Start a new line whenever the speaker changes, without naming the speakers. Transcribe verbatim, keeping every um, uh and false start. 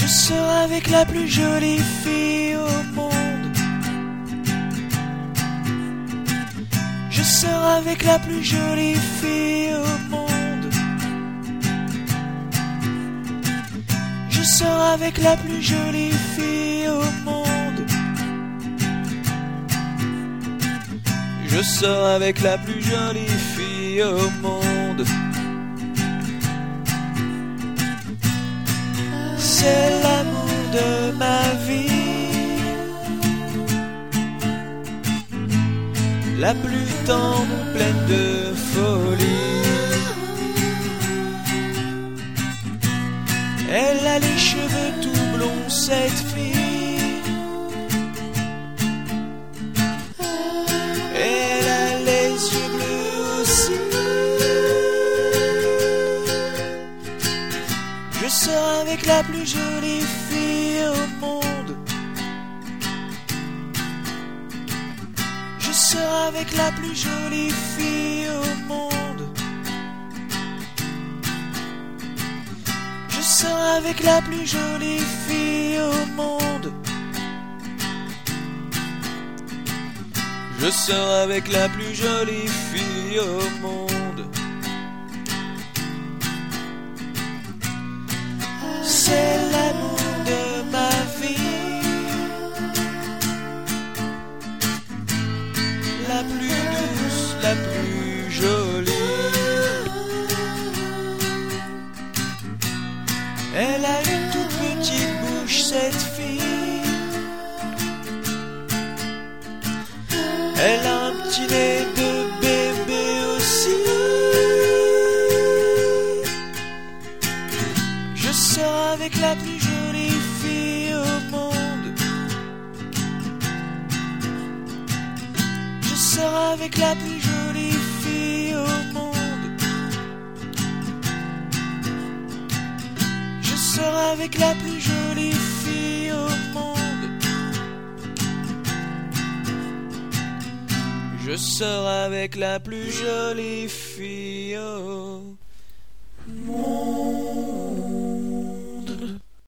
Je sors avec la plus jolie fille au monde. Je sors avec la plus jolie fille au monde. Je sors avec la plus jolie fille au monde. Je sors avec la plus jolie fille au monde. C'est l'amour de ma vie, la plus tendre, pleine de folie. Elle a les cheveux tout blonds, cette fille. Elle a les yeux bleus aussi. Je sors avec la plus jolie fille au monde. Je sors avec la plus jolie fille au monde. Je sors avec la plus jolie fille au monde. Je sors avec la plus jolie fille au monde. C'est l'amour de ma vie, la plus douce, la plus jolie. Elle a une toute petite bouche, cette fille. Elle a un petit nez de bébé aussi. Je sors avec la plus jolie fille au monde. Je sors avec la plus jolie fille au monde. Je sors avec la plus jolie fille au monde. Je sors avec la plus jolie fille au monde.